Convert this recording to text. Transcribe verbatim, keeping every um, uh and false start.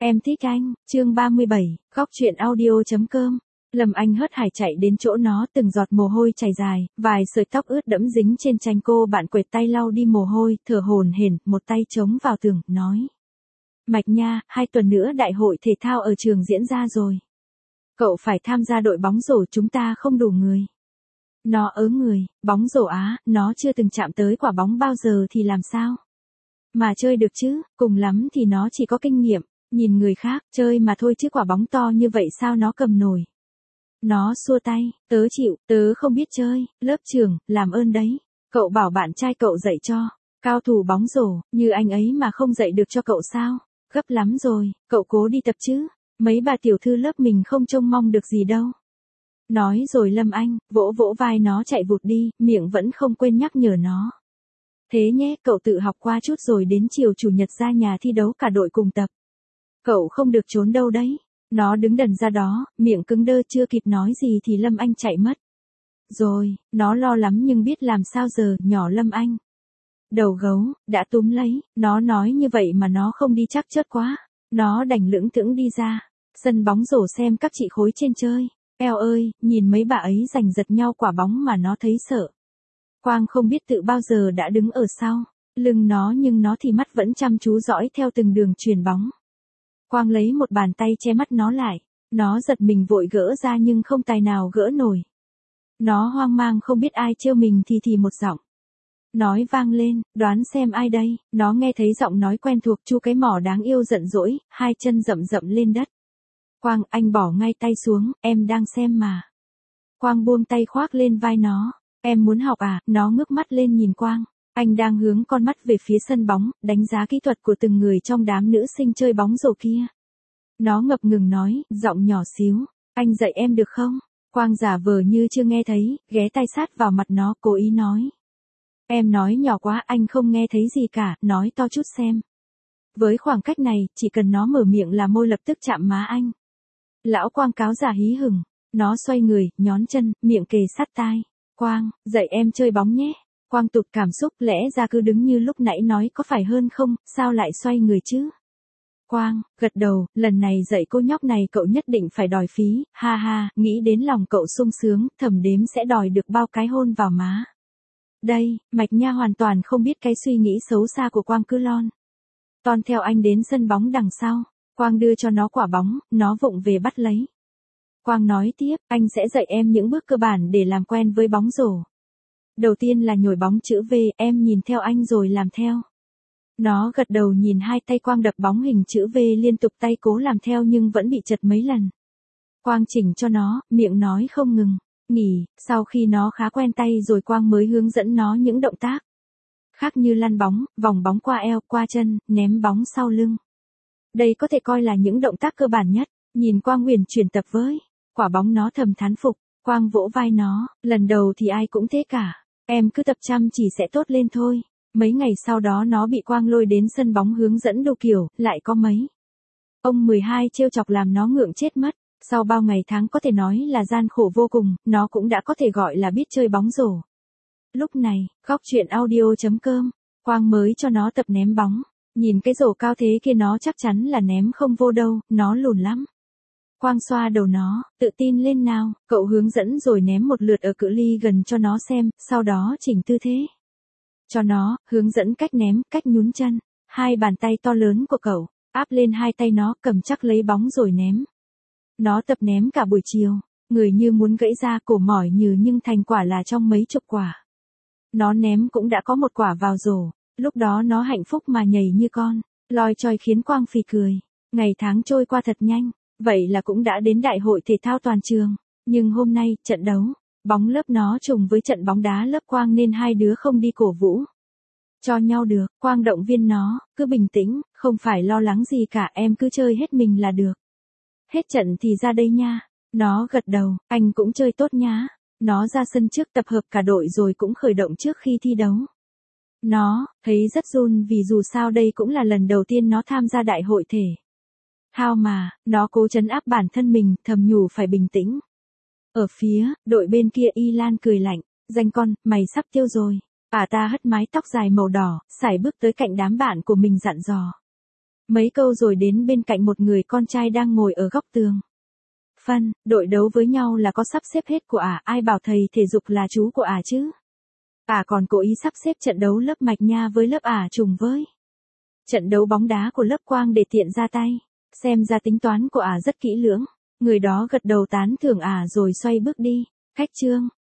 Em thích anh, chương ba mươi bảy, góc truyện audio.com. Lâm Anh hớt hải chạy đến chỗ nó, từng giọt mồ hôi chảy dài, vài sợi tóc ướt đẫm dính trên tranh cô bạn quệt tay lau đi mồ hôi, thở hổn hển, một tay chống vào tường, nói. Mạch nha, hai tuần nữa đại hội thể thao ở trường diễn ra rồi. Cậu phải tham gia đội bóng rổ, chúng ta không đủ người. Nó ớ người, bóng rổ á, nó chưa từng chạm tới quả bóng bao giờ thì làm sao? Mà chơi được chứ, cùng lắm thì nó chỉ có kinh nghiệm. Nhìn người khác, chơi mà thôi chứ quả bóng to như vậy sao nó cầm nổi. Nó xua tay, tớ chịu, tớ không biết chơi, lớp trưởng, làm ơn đấy. Cậu bảo bạn trai cậu dạy cho, cao thủ bóng rổ, như anh ấy mà không dạy được cho cậu sao? Gấp lắm rồi, cậu cố đi tập chứ, mấy bà tiểu thư lớp mình không trông mong được gì đâu. Nói rồi Lâm Anh, vỗ vỗ vai nó chạy vụt đi, miệng vẫn không quên nhắc nhở nó. Thế nhé, cậu tự học qua chút rồi đến chiều chủ nhật ra nhà thi đấu cả đội cùng tập. Cậu không được trốn đâu đấy. Nó đứng đần ra đó, miệng cứng đơ, chưa kịp nói gì thì Lâm Anh chạy mất. Rồi, nó lo lắm nhưng biết làm sao giờ, nhỏ Lâm Anh. Đầu gấu, đã túm lấy, nó nói như vậy mà nó không đi chắc chớt quá. Nó đành lững thững đi ra, sân bóng rổ xem các chị khối trên chơi. Eo ơi, nhìn mấy bà ấy giành giật nhau quả bóng mà nó thấy sợ. Quang không biết tự bao giờ đã đứng ở sau lưng nó nhưng nó thì mắt vẫn chăm chú dõi theo từng đường chuyền bóng. Quang lấy một bàn tay che mắt nó lại, nó giật mình vội gỡ ra nhưng không tài nào gỡ nổi. Nó hoang mang không biết ai trêu mình thì thì một giọng. Nói vang lên, đoán xem ai đây, nó nghe thấy giọng nói quen thuộc, Chu cái mỏ đáng yêu giận dỗi, hai chân rậm rậm lên đất. Quang, anh bỏ ngay tay xuống, em đang xem mà. Quang buông tay khoác lên vai nó, em muốn học à, nó ngước mắt lên nhìn Quang. Anh đang hướng con mắt về phía sân bóng, đánh giá kỹ thuật của từng người trong đám nữ sinh chơi bóng rổ kia. Nó ngập ngừng nói, giọng nhỏ xíu, anh dạy em được không? Quang giả vờ như chưa nghe thấy, ghé tai sát vào mặt nó, cố ý nói. Em nói nhỏ quá, anh không nghe thấy gì cả, nói to chút xem. Với khoảng cách này, chỉ cần nó mở miệng là môi lập tức chạm má anh. Lão Quang cáo giả hí hửng, nó xoay người, nhón chân, miệng kề sát tai. Quang, dạy em chơi bóng nhé. Quang tụt cảm xúc, lẽ ra cứ đứng như lúc nãy nói có phải hơn không, sao lại xoay người chứ? Quang, gật đầu, lần này dạy cô nhóc này cậu nhất định phải đòi phí, ha ha, nghĩ đến lòng cậu sung sướng, thầm đếm sẽ đòi được bao cái hôn vào má. Đây, Mạch Nha hoàn toàn không biết cái suy nghĩ xấu xa của Quang, cứ lon ton theo anh đến sân bóng đằng sau. Quang đưa cho nó quả bóng, nó vụng về bắt lấy. Quang nói tiếp, anh sẽ dạy em những bước cơ bản để làm quen với bóng rổ. Đầu tiên là nhồi bóng chữ V, em nhìn theo anh rồi làm theo. Nó gật đầu nhìn hai tay Quang đập bóng hình chữ V liên tục, tay cố làm theo nhưng vẫn bị chật mấy lần. Quang chỉnh cho nó, miệng nói không ngừng. Nghỉ, sau khi nó khá quen tay rồi Quang mới hướng dẫn nó những động tác khác như lăn bóng, vòng bóng qua eo, qua chân, ném bóng sau lưng. Đây có thể coi là những động tác cơ bản nhất. Nhìn Quang uyển chuyển tập với quả bóng, nó thầm thán phục. Quang vỗ vai nó, lần đầu thì ai cũng thế cả. Em cứ tập chăm chỉ sẽ tốt lên thôi. Mấy ngày sau đó nó bị Quang lôi đến sân bóng hướng dẫn đồ kiểu, lại có mấy ông mười hai trêu chọc làm nó ngượng chết mất. Sau bao ngày tháng có thể nói là gian khổ vô cùng, nó cũng đã có thể gọi là biết chơi bóng rổ. Lúc này, góc truyện audio.com, Quang mới cho nó tập ném bóng. Nhìn cái rổ cao thế kia nó chắc chắn là ném không vô đâu, nó lùn lắm. Quang xoa đầu nó, tự tin lên nào, cậu hướng dẫn rồi ném một lượt ở cự ly gần cho nó xem, sau đó chỉnh tư thế. Cho nó, hướng dẫn cách ném, cách nhún chân. Hai bàn tay to lớn của cậu, áp lên hai tay nó, cầm chắc lấy bóng rồi ném. Nó tập ném cả buổi chiều, người như muốn gãy ra, cổ mỏi nhừ nhưng thành quả là trong mấy chục quả. Nó ném cũng đã có một quả vào rổ, lúc đó nó hạnh phúc mà nhảy như con, loi choi khiến Quang phì cười. Ngày tháng trôi qua thật nhanh, vậy là cũng đã đến đại hội thể thao toàn trường. Nhưng hôm nay, trận đấu bóng lớp nó trùng với trận bóng đá lớp Quang nên hai đứa không đi cổ vũ cho nhau được. Quang động viên nó, cứ bình tĩnh, không phải lo lắng gì cả, em cứ chơi hết mình là được. Hết trận thì ra đây nha. Nó gật đầu, anh cũng chơi tốt nhá. Nó ra sân trước tập hợp cả đội rồi cũng khởi động trước khi thi đấu. Nó thấy rất run vì dù sao đây cũng là lần đầu tiên nó tham gia đại hội thể thao mà, nó cố trấn áp bản thân mình, thầm nhủ phải bình tĩnh. Ở phía đội bên kia Y Lan cười lạnh, danh con, mày sắp tiêu rồi. À ta hất mái tóc dài màu đỏ, sải bước tới cạnh đám bạn của mình dặn dò. Mấy câu rồi đến bên cạnh một người con trai đang ngồi ở góc tường. Phân, đội đấu với nhau là có sắp xếp hết của ả, ai bảo thầy thể dục là chú của ả chứ. Ả còn cố ý sắp xếp trận đấu lớp Mạch Nha với lớp ả trùng với. Trận đấu bóng đá của lớp Quang để tiện ra tay. Xem ra tính toán của ả rất kỹ lưỡng. Người đó gật đầu tán thưởng ả rồi xoay bước đi. Khách Trương,